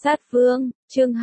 Sát Vương, chương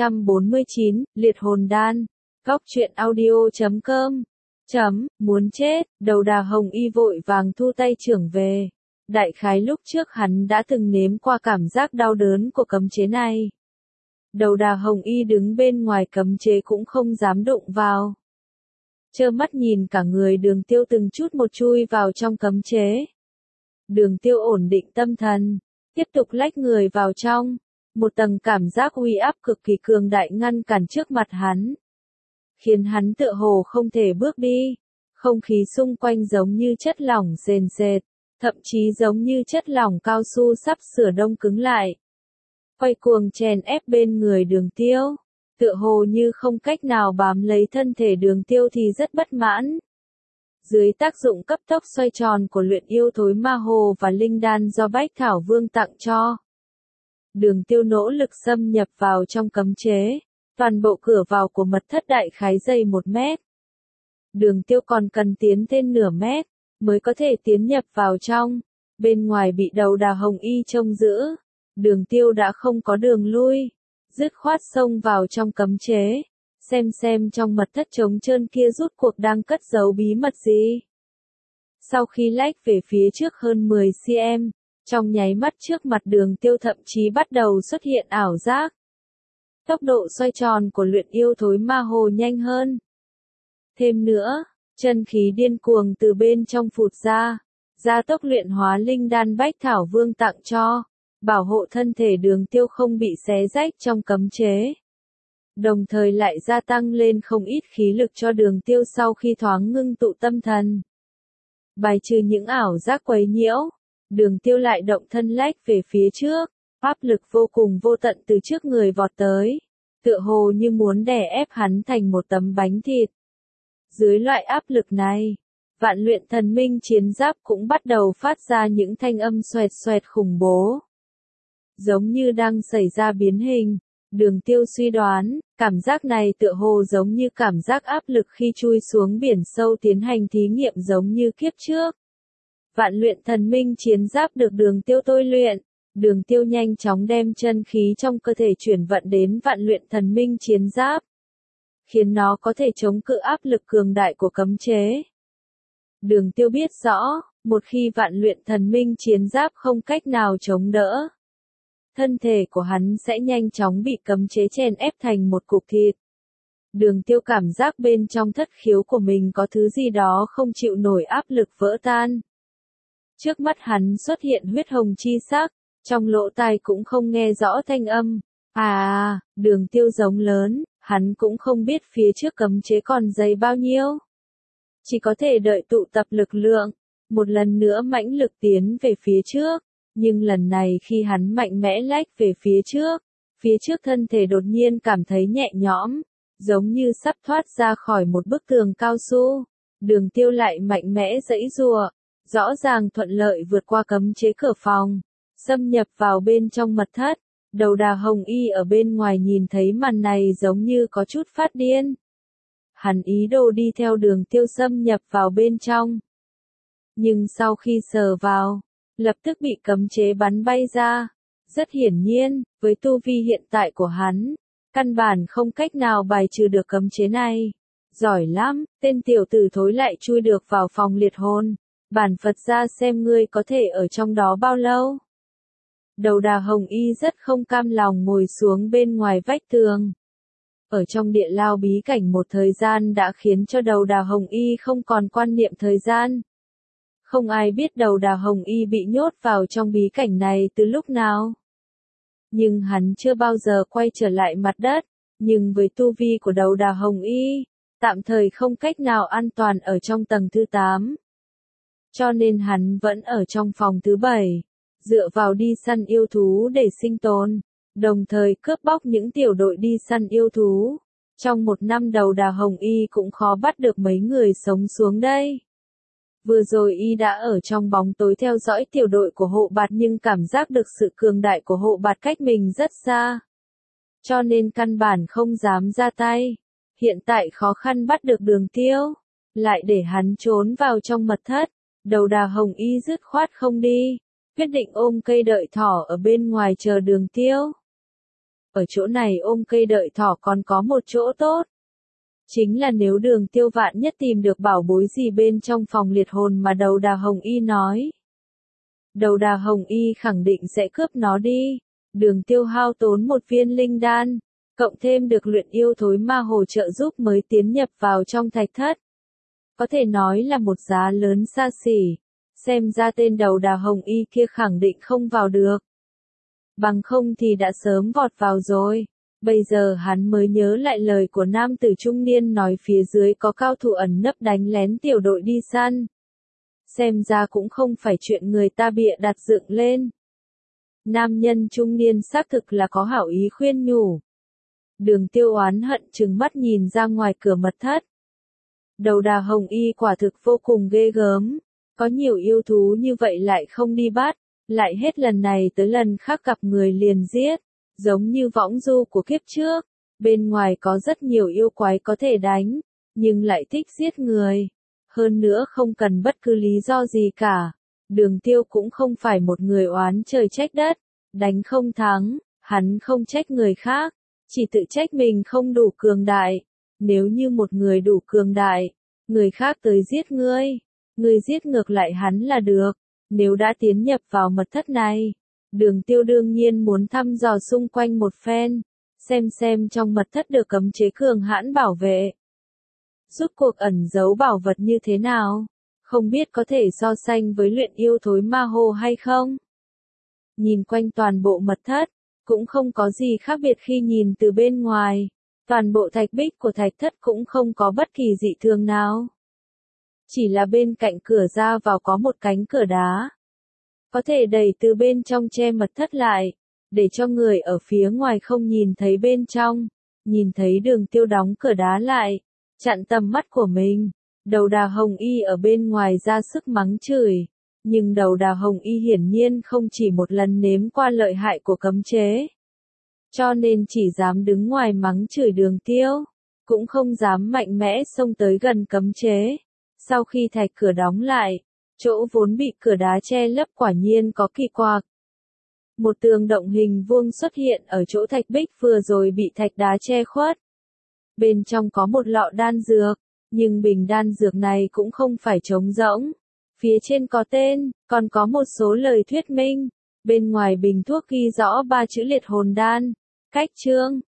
249, Liệt Hồn Đan. Góc truyện audio.com. Muốn chết, đầu đà hồng y vội vàng thu tay trưởng về. Đại khái lúc trước hắn đã từng nếm qua cảm giác đau đớn của cấm chế này. Đầu đà hồng y đứng bên ngoài cấm chế cũng không dám đụng vào. Trơ mắt nhìn cả người Đường Tiêu từng chút một chui vào trong cấm chế. Đường Tiêu ổn định tâm thần, tiếp tục lách người vào trong. Một tầng cảm giác uy áp cực kỳ cường đại ngăn cản trước mặt hắn, khiến hắn tựa hồ không thể bước đi. Không khí xung quanh giống như chất lỏng sền sệt, thậm chí giống như chất lỏng cao su sắp sửa đông cứng lại. Quay cuồng chèn ép bên người Đường Tiêu, tựa hồ như không cách nào bám lấy thân thể Đường Tiêu thì rất bất mãn. Dưới tác dụng cấp tốc xoay tròn của luyện yêu thối ma hồ và linh đan do Bách Thảo Vương tặng cho, Đường Tiêu nỗ lực xâm nhập vào trong cấm chế. Toàn bộ cửa vào của mật thất đại khái dày 1 mét. Đường Tiêu còn cần tiến thêm nửa mét, mới có thể tiến nhập vào trong. Bên ngoài bị đầu đà hồng y trông giữ. Đường Tiêu đã không có đường lui. Dứt khoát xông vào trong cấm chế. Xem trong mật thất trống trơn kia rút cuộc đang cất giấu bí mật gì. Sau khi lách về phía trước hơn 10 cm, trong nháy mắt trước mặt Đường Tiêu thậm chí bắt đầu xuất hiện ảo giác. Tốc độ xoay tròn của luyện yêu thối ma hồ nhanh hơn. Thêm nữa, chân khí điên cuồng từ bên trong phụt ra, gia tốc luyện hóa linh đan Bách Thảo Vương tặng cho, bảo hộ thân thể Đường Tiêu không bị xé rách trong cấm chế. Đồng thời lại gia tăng lên không ít khí lực cho Đường Tiêu sau khi thoáng ngưng tụ tâm thần. Bài trừ những ảo giác quấy nhiễu, Đường Tiêu lại động thân lách về phía trước. Áp lực vô cùng vô tận từ trước người vọt tới, tựa hồ như muốn đè ép hắn thành một tấm bánh thịt. Dưới loại áp lực này, Vạn Luyện Thần Minh chiến giáp cũng bắt đầu phát ra những thanh âm xoẹt xoẹt khủng bố. Giống như đang xảy ra biến hình, Đường Tiêu suy đoán, cảm giác này tựa hồ giống như cảm giác áp lực khi chui xuống biển sâu tiến hành thí nghiệm giống như kiếp trước. Vạn Luyện Thần Minh chiến giáp được Đường Tiêu tôi luyện. Đường Tiêu nhanh chóng đem chân khí trong cơ thể chuyển vận đến Vạn Luyện Thần Minh chiến giáp, khiến nó có thể chống cự áp lực cường đại của cấm chế. Đường Tiêu biết rõ, một khi Vạn Luyện Thần Minh chiến giáp không cách nào chống đỡ, thân thể của hắn sẽ nhanh chóng bị cấm chế chèn ép thành một cục thịt. Đường Tiêu cảm giác bên trong thất khiếu của mình có thứ gì đó không chịu nổi áp lực vỡ tan. Trước mắt hắn xuất hiện huyết hồng chi sắc. Trong lỗ tai cũng không nghe rõ thanh âm. Đường Tiêu giống lớn, hắn cũng không biết phía trước cấm chế còn dày bao nhiêu. Chỉ có thể đợi tụ tập lực lượng, một lần nữa mãnh lực tiến về phía trước. Nhưng lần này khi hắn mạnh mẽ lách về phía trước thân thể đột nhiên cảm thấy nhẹ nhõm, giống như sắp thoát ra khỏi một bức tường cao su. Đường Tiêu lại mạnh mẽ giãy giụa, rõ ràng thuận lợi vượt qua cấm chế cửa phòng. Xâm nhập vào bên trong mật thất, đầu đà hồng y ở bên ngoài nhìn thấy màn này giống như có chút phát điên. Hắn ý đồ đi theo Đường Tiêu xâm nhập vào bên trong. Nhưng sau khi sờ vào, lập tức bị cấm chế bắn bay ra. Rất hiển nhiên, với tu vi hiện tại của hắn, căn bản không cách nào bài trừ được cấm chế này. Giỏi lắm, tên tiểu tử thối lại chui được vào phòng liệt hồn. Bản Phật ra xem ngươi có thể ở trong đó bao lâu. Đầu đà hồng y rất không cam lòng ngồi xuống bên ngoài vách tường. Ở trong địa lao bí cảnh một thời gian đã khiến cho đầu đà hồng y không còn quan niệm thời gian. Không ai biết đầu đà hồng y bị nhốt vào trong bí cảnh này từ lúc nào. Nhưng hắn chưa bao giờ quay trở lại mặt đất. Nhưng với tu vi của đầu đà hồng y, tạm thời không cách nào an toàn ở trong tầng thứ 8. Cho nên hắn vẫn ở trong phòng thứ 7. Dựa vào đi săn yêu thú để sinh tồn, đồng thời cướp bóc những tiểu đội đi săn yêu thú. Trong 1 năm đầu đà hồng y cũng khó bắt được mấy người sống xuống đây. Vừa rồi y đã ở trong bóng tối theo dõi tiểu đội của hộ bạt nhưng cảm giác được sự cường đại của hộ bạt cách mình rất xa. Cho nên căn bản không dám ra tay. Hiện tại khó khăn bắt được Đường Tiêu, lại để hắn trốn vào trong mật thất. Đầu đà hồng y dứt khoát không đi. Quyết định ôm cây đợi thỏ ở bên ngoài chờ Đường Tiêu. ở chỗ này ôm cây đợi thỏ còn có một chỗ tốt. Chính là nếu Đường Tiêu vạn nhất tìm được bảo bối gì bên trong phòng liệt hồn mà đầu đà hồng y nói. Đầu đà hồng y khẳng định sẽ cướp nó đi. Đường Tiêu hao tốn một viên linh đan, cộng thêm được luyện yêu thối ma hồ trợ giúp mới tiến nhập vào trong thạch thất. Có thể nói là một giá lớn xa xỉ, xem ra tên đầu đà hồng y kia khẳng định không vào được. Bằng không thì đã sớm vọt vào rồi. Bây giờ hắn mới nhớ lại lời của nam tử trung niên nói phía dưới có cao thủ ẩn nấp đánh lén tiểu đội đi săn. Xem ra cũng không phải chuyện người ta bịa đặt dựng lên. Nam nhân trung niên xác thực là có hảo ý khuyên nhủ. Đường Tiêu oán hận trừng mắt nhìn ra ngoài cửa mật thất. Đầu đà hồng y quả thực vô cùng ghê gớm. Có nhiều yêu thú như vậy lại không đi bắt, lại hết lần này tới lần khác gặp người liền giết. Giống như võng du của kiếp trước, bên ngoài có rất nhiều yêu quái có thể đánh, nhưng lại thích giết người. Hơn nữa không cần bất cứ lý do gì cả. Đường Tiêu cũng không phải một người oán trời trách đất, đánh không thắng, hắn không trách người khác, chỉ tự trách mình không đủ cường đại. Nếu như một người đủ cường đại, người khác tới giết ngươi giết ngược lại hắn là được. Nếu đã tiến nhập vào mật thất này, Đường Tiêu đương nhiên muốn thăm dò xung quanh một phen, xem trong mật thất được cấm chế cường hãn bảo vệ. Rốt cuộc ẩn giấu bảo vật như thế nào, không biết có thể so sánh với luyện yêu thối ma hồ hay không. Nhìn quanh toàn bộ mật thất, cũng không có gì khác biệt khi nhìn từ bên ngoài. Toàn bộ thạch bích của thạch thất cũng không có bất kỳ dị thường nào. Chỉ là bên cạnh cửa ra vào có một cánh cửa đá. Có thể đẩy từ bên trong che mật thất lại, để cho người ở phía ngoài không nhìn thấy bên trong. Nhìn thấy Đường Tiêu đóng cửa đá lại, chặn tầm mắt của mình. Đầu đà hồng y ở bên ngoài ra sức mắng chửi. Nhưng đầu đà hồng y hiển nhiên không chỉ một lần nếm qua lợi hại của cấm chế. Cho nên chỉ dám đứng ngoài mắng chửi Đường Tiêu, cũng không dám mạnh mẽ xông tới gần cấm chế. Sau khi thạch cửa đóng lại, chỗ vốn bị cửa đá che lấp quả nhiên có kỳ quặc. Một tường động hình vuông xuất hiện ở chỗ thạch bích vừa rồi bị thạch đá che khuất. Bên trong có một lọ đan dược, nhưng bình đan dược này cũng không phải trống rỗng. Phía trên có tên, còn có một số lời thuyết minh. Bên ngoài bình thuốc ghi rõ 3 chữ liệt hồn đan. Cách chương,